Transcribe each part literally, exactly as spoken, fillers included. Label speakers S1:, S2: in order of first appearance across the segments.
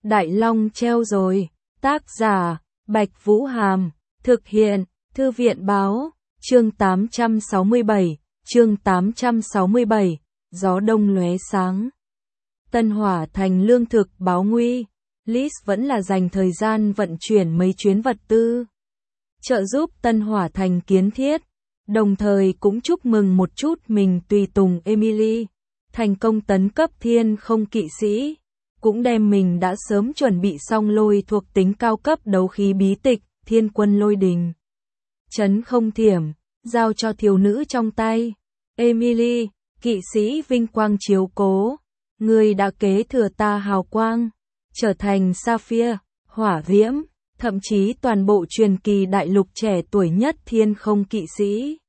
S1: Đại Long treo rồi. Tác giả, Bạch Vũ Hàm. Thực hiện, Thư viện Báo. Chương tám trăm sáu mươi bảy. Chương tám trăm sáu mươi bảy. Gió đông lóe sáng. Tân Hỏa Thành lương thực báo nguy. Liz vẫn là dành thời gian vận chuyển mấy chuyến vật tư, trợ giúp Tân Hỏa Thành kiến thiết, đồng thời cũng chúc mừng một chút mình tùy tùng Emily, thành công tấn cấp thiên không kỵ sĩ, cũng đem mình đã sớm chuẩn bị xong lôi thuộc tính cao cấp đấu khí bí tịch, thiên quân lôi đình. Chấn không thiểm, giao cho thiếu nữ trong tay. Emily, kỵ sĩ vinh quang chiếu cố, người đã kế thừa ta hào quang, trở thành Sapphire, hỏa diễm, thậm chí toàn bộ truyền kỳ đại lục trẻ tuổi nhất thiên không kỵ sĩ.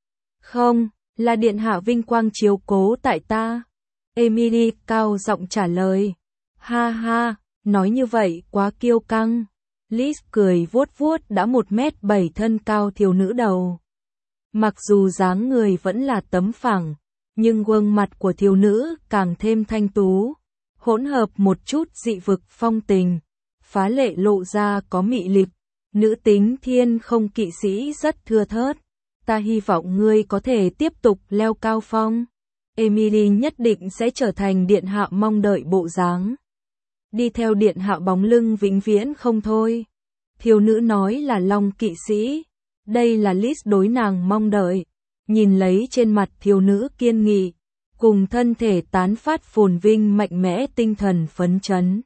S1: Không, là điện hạ vinh quang chiếu cố tại ta. Emily cao giọng trả lời. Ha ha, nói như vậy quá kiêu căng. Liz cười vuốt vuốt đã một mét bảy thân cao thiếu nữ đầu. Mặc dù dáng người vẫn là tấm phẳng, nhưng gương mặt của thiếu nữ càng thêm thanh tú, hỗn hợp một chút dị vực phong tình, phá lệ lộ ra có mị lực. Nữ tính thiên không kỵ sĩ rất thưa thớt, ta hy vọng ngươi có thể tiếp tục leo cao phong. Emily nhất định sẽ trở thành điện hạ mong đợi bộ dáng. Đi theo điện hạ bóng lưng vĩnh viễn không thôi. Thiếu nữ nói là Long kỵ sĩ, đây là Liz đối nàng mong đợi. Nhìn lấy trên mặt thiếu nữ kiên nghị, cùng thân thể tán phát phồn vinh mạnh mẽ tinh thần phấn chấn.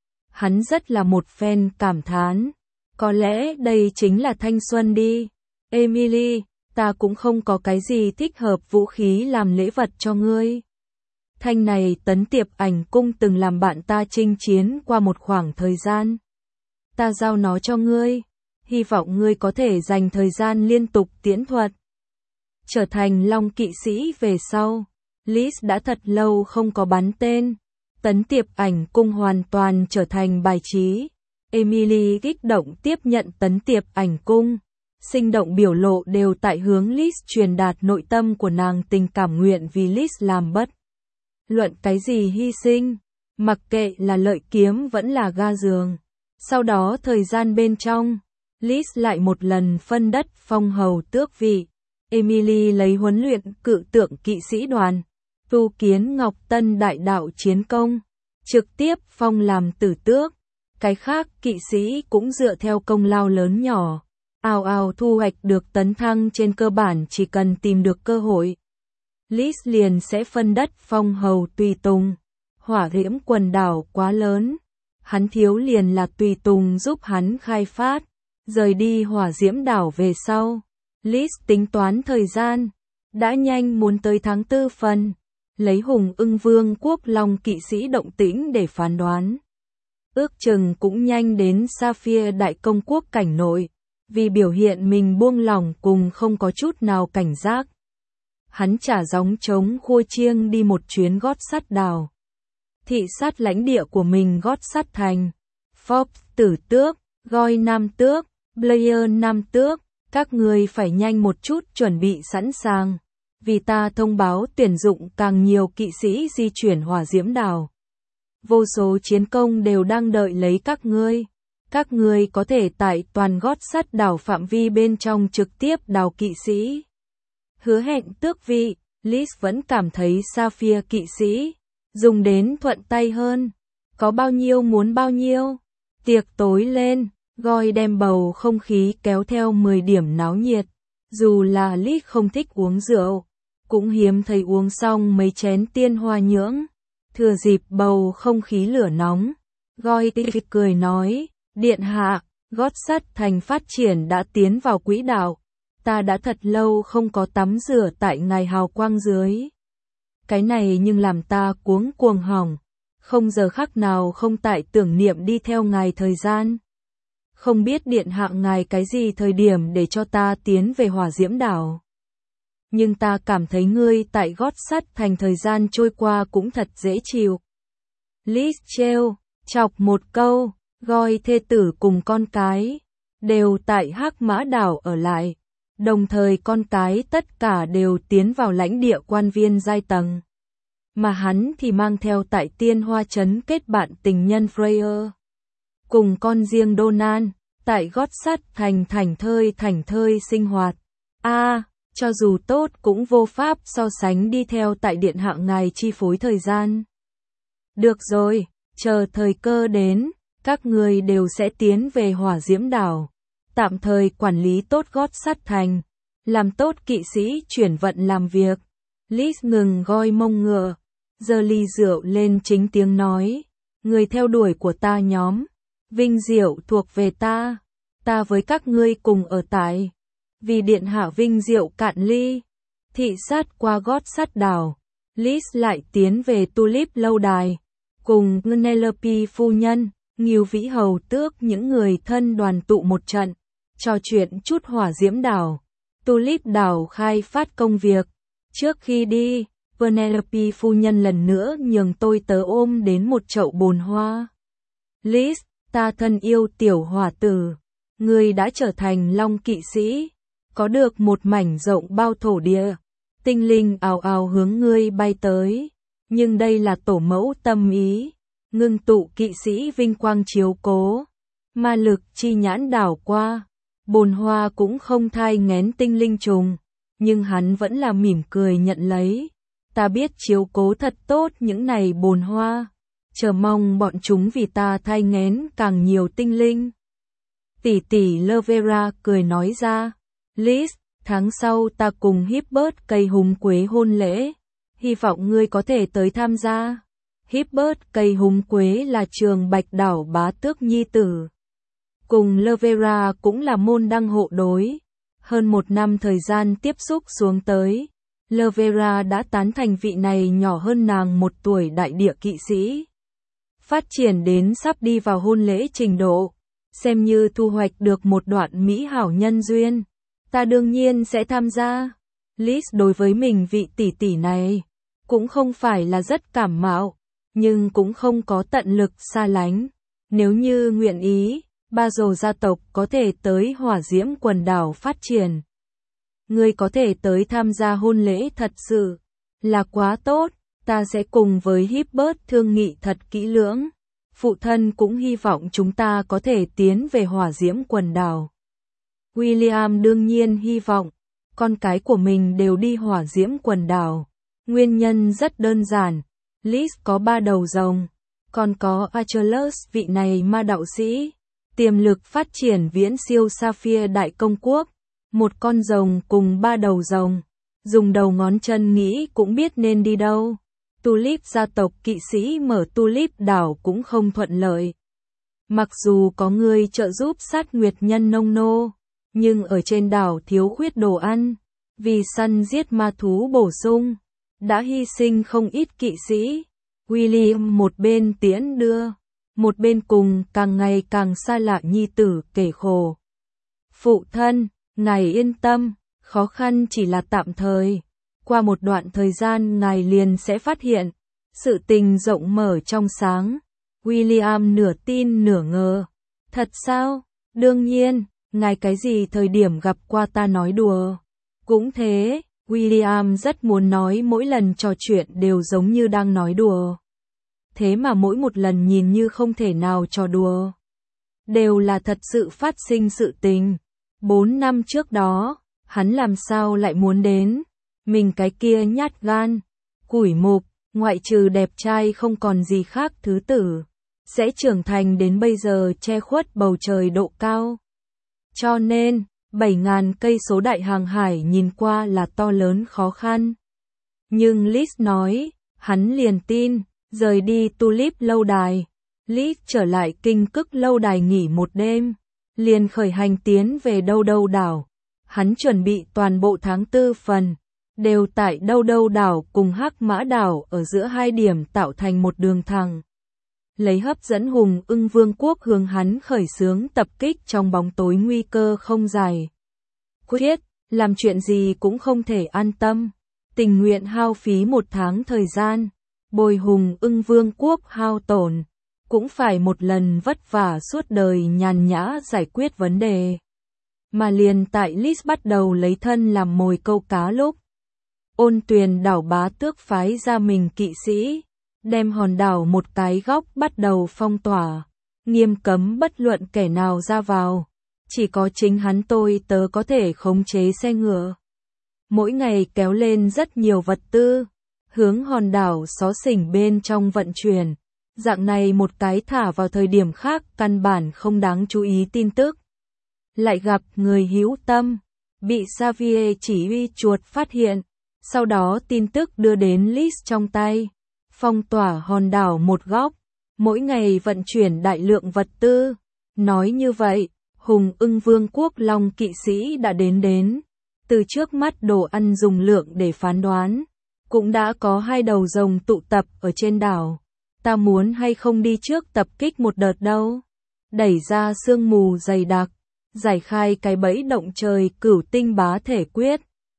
S1: Hắn rất là một phen cảm thán, có lẽ đây chính là thanh xuân đi. Emily, ta cũng không có cái gì thích hợp vũ khí làm lễ vật cho ngươi. Thanh này tấn tiệp ảnh cung từng làm bạn ta chinh chiến qua một khoảng thời gian. Ta giao nó cho ngươi, hy vọng ngươi có thể dành thời gian liên tục tiễn thuật. Trở thành Long kỵ sĩ về sau, Liz đã thật lâu không có bắn tên. Tấn tiệp ảnh cung hoàn toàn trở thành bài trí. Emily kích động tiếp nhận tấn tiệp ảnh cung. Sinh động biểu lộ đều tại hướng Liz truyền đạt nội tâm của nàng tình cảm nguyện vì Liz làm bất luận cái gì hy sinh, mặc kệ là lợi kiếm vẫn là ga giường. Sau đó thời gian bên trong, Liz lại một lần phân đất phong hầu tước vị. Emily lấy huấn luyện cự tượng kỵ sĩ đoàn, tu kiến Ngọc Tân đại đạo chiến công, trực tiếp phong làm tử tước. Cái khác kỵ sĩ cũng dựa theo công lao lớn nhỏ, ào ào thu hoạch được tấn thăng, trên cơ bản chỉ cần tìm được cơ hội. Liz liền sẽ phân đất phong hầu tùy tùng. Hỏa diễm quần đảo quá lớn, hắn thiếu liền là tùy tùng giúp hắn khai phát. Rời đi hỏa diễm đảo về sau, Liz tính toán thời gian, đã nhanh muốn tới tháng tư phần, lấy Hùng Ưng Vương quốc Long kỵ sĩ động tĩnh để phán đoán. Ước chừng cũng nhanh đến Sapphire đại công quốc cảnh nội, vì biểu hiện mình buông lỏng cùng không có chút nào cảnh giác. Hắn trả gióng trống khua chiêng đi một chuyến gót sắt đảo. Thị sát lãnh địa của mình gót sắt thành. Forbes tử tước, Goy nam tước, Blair nam tước, các người phải nhanh một chút chuẩn bị sẵn sàng. Vì ta thông báo tuyển dụng càng nhiều kỵ sĩ di chuyển hỏa diễm đảo. Vô số chiến công đều đang đợi lấy các ngươi. Các ngươi có thể tại toàn gót sắt đảo phạm vi bên trong trực tiếp đào kỵ sĩ. Hứa hẹn tước vị, Liz vẫn cảm thấy Sapphire kỵ sĩ dùng đến thuận tay hơn. Có bao nhiêu muốn bao nhiêu. Tiệc tối lên, Goy đem bầu không khí kéo theo mười điểm náo nhiệt. Dù là Liz không thích uống rượu, cũng hiếm thấy uống xong mấy chén tiên hoa nhưỡng. Thừa dịp bầu không khí lửa nóng, Goy cười nói, điện hạ, gót sắt thành phát triển đã tiến vào quỹ đạo. Ta đã thật lâu không có tắm rửa tại ngài hào quang dưới. Cái này nhưng làm ta cuống cuồng hỏng, không giờ khắc nào không tại tưởng niệm đi theo ngài thời gian. Không biết điện hạ ngài cái gì thời điểm để cho ta tiến về hỏa diễm đảo. Nhưng ta cảm thấy ngươi tại gót sắt thành thời gian trôi qua cũng thật dễ chịu. Liz trêu chọc một câu, Goy thê tử cùng con cái đều tại Hắc Mã đảo ở lại. Đồng thời con cái tất cả đều tiến vào lãnh địa quan viên giai tầng. Mà hắn thì mang theo tại Tiên Hoa trấn kết bạn tình nhân Freya. cùng con riêng Donald, tại gót sắt thành thảnh thơi thảnh thơi sinh hoạt. A, à, cho dù tốt cũng vô pháp so sánh đi theo tại điện hạ ngài chi phối thời gian. Được rồi, chờ thời cơ đến, các người đều sẽ tiến về Hỏa Diễm Đảo, tạm thời quản lý tốt gót sắt thành, làm tốt kỵ sĩ chuyển vận làm việc. Liz ngừng goi mông ngựa, giơ ly rượu lên chính tiếng nói, người theo đuổi của ta nhóm, vinh diệu thuộc về ta, ta với các ngươi cùng ở tại. Vì điện hạ vinh diệu cạn ly, thị sát qua gót sắt đảo, Liz lại tiến về Tulip lâu đài, cùng Penelope phu nhân, Ngưu Vĩ hầu tước những người thân đoàn tụ một trận, trò chuyện chút Hỏa Diễm Đảo, Tulip đảo khai phát công việc. Trước khi đi, Penelope phu nhân lần nữa nhường tôi tớ ôm đến một chậu bồn hoa. Liz, ta thân yêu tiểu hỏa tử, ngươi đã trở thành long kỵ sĩ, có được một mảnh rộng bao thổ địa, tinh linh ào ào hướng ngươi bay tới, nhưng đây là tổ mẫu tâm ý, ngưng tụ kỵ sĩ vinh quang chiếu cố, ma lực chi nhãn đảo qua, bồn hoa cũng không thai nghén tinh linh trùng, nhưng hắn vẫn là mỉm cười nhận lấy, ta biết chiếu cố thật tốt những này bồn hoa, chờ mong bọn chúng vì ta thai nghén càng nhiều tinh linh. Tỷ tỷ Lovera cười nói ra, Liz, tháng sau ta cùng Hibbert cây húng quế hôn lễ, hy vọng ngươi có thể tới tham gia. Hibbert cây húng quế là trường bạch đảo bá tước nhi tử. Cùng Lovera cũng là môn đăng hộ đối. Hơn một năm thời gian tiếp xúc xuống tới, Lovera đã tán thành vị này nhỏ hơn nàng một tuổi đại địa kỵ sĩ. Phát triển đến sắp đi vào hôn lễ trình độ, xem như thu hoạch được một đoạn mỹ hảo nhân duyên. Ta đương nhiên sẽ tham gia. Liz đối với mình vị tỷ tỷ này, cũng không phải là rất cảm mạo, nhưng cũng không có tận lực xa lánh. Nếu như nguyện ý, ba dồ gia tộc có thể tới Hỏa Diễm quần đảo phát triển. Ngươi có thể tới tham gia hôn lễ thật sự là quá tốt, ta sẽ cùng với Hibbert thương nghị thật kỹ lưỡng. Phụ thân cũng hy vọng chúng ta có thể tiến về Hỏa Diễm quần đảo. William đương nhiên hy vọng con cái của mình đều đi Hỏa Diễm quần đảo. Nguyên nhân rất đơn giản, Liz có ba đầu rồng, còn có Achilles vị này ma đạo sĩ, tiềm lực phát triển viễn siêu Sapphire đại công quốc, một con rồng cùng ba đầu rồng, dùng đầu ngón chân nghĩ cũng biết nên đi đâu. Tulip gia tộc kỵ sĩ mở Tulip đảo cũng không thuận lợi. Mặc dù có người trợ giúp sát nguyệt nhân nông nô, nhưng ở trên đảo thiếu khuyết đồ ăn, vì săn giết ma thú bổ sung, đã hy sinh không ít kỵ sĩ. William một bên tiễn đưa, một bên cùng càng ngày càng xa lạ nhi tử kể khổ. Phụ thân, ngài yên tâm, khó khăn chỉ là tạm thời. Qua một đoạn thời gian ngài liền sẽ phát hiện, sự tình rộng mở trong sáng. William nửa tin nửa ngờ. Thật sao? Đương nhiên, ngài cái gì thời điểm gặp qua ta nói đùa. Cũng thế, William rất muốn nói mỗi lần trò chuyện đều giống như đang nói đùa. Thế mà mỗi một lần nhìn như không thể nào trò đùa. Đều là thật sự phát sinh sự tình. Bốn năm trước đó, hắn làm sao lại muốn đến. Mình cái kia nhát gan, củi mục, ngoại trừ đẹp trai không còn gì khác thứ tử. Sẽ trưởng thành đến bây giờ che khuất bầu trời độ cao. Cho nên, bảy ngàn cây số đại hàng hải nhìn qua là to lớn khó khăn. Nhưng Liz nói, hắn liền tin, rời đi Tulip lâu đài. Liz trở lại Kinh Cức lâu đài nghỉ một đêm, liền khởi hành tiến về Đâu Đâu đảo. Hắn chuẩn bị toàn bộ tháng tư phần, đều tại Đâu Đâu đảo cùng Hắc Mã đảo ở giữa hai điểm tạo thành một đường thẳng. Lấy hấp dẫn hùng ưng vương quốc hướng hắn khởi xướng tập kích trong bóng tối nguy cơ không dài. Quyết, làm chuyện gì cũng không thể an tâm, tình nguyện hao phí một tháng thời gian, bồi hùng ưng vương quốc hao tổn, cũng phải một lần vất vả suốt đời nhàn nhã giải quyết vấn đề. Mà liền tại Liz bắt đầu lấy thân làm mồi câu cá lúc, Ôn Tuyền đảo bá tước phái ra mình kỵ sĩ, đem hòn đảo một cái góc bắt đầu phong tỏa. nghiêm cấm bất luận kẻ nào ra vào. Chỉ có chính hắn tôi tớ có thể khống chế xe ngựa. Mỗi ngày kéo lên rất nhiều vật tư, hướng hòn đảo xó xỉnh bên trong vận chuyển. Dạng này một cái thả vào thời điểm khác căn bản không đáng chú ý tin tức. Lại gặp người hữu tâm, bị Xavier chỉ huy chuột phát hiện. Sau đó tin tức đưa đến Lis trong tay, phong tỏa hòn đảo một góc, mỗi ngày vận chuyển đại lượng vật tư. Nói như vậy, Hùng Ưng Vương quốc Long kỵ sĩ đã đến đến. Từ trước mắt đồ ăn dùng lượng để phán đoán, cũng đã có hai đầu rồng tụ tập ở trên đảo. Ta muốn hay không đi trước tập kích một đợt đâu. Đẩy ra sương mù dày đặc, giải khai cái bẫy động trời cửu tinh bá thể quyết.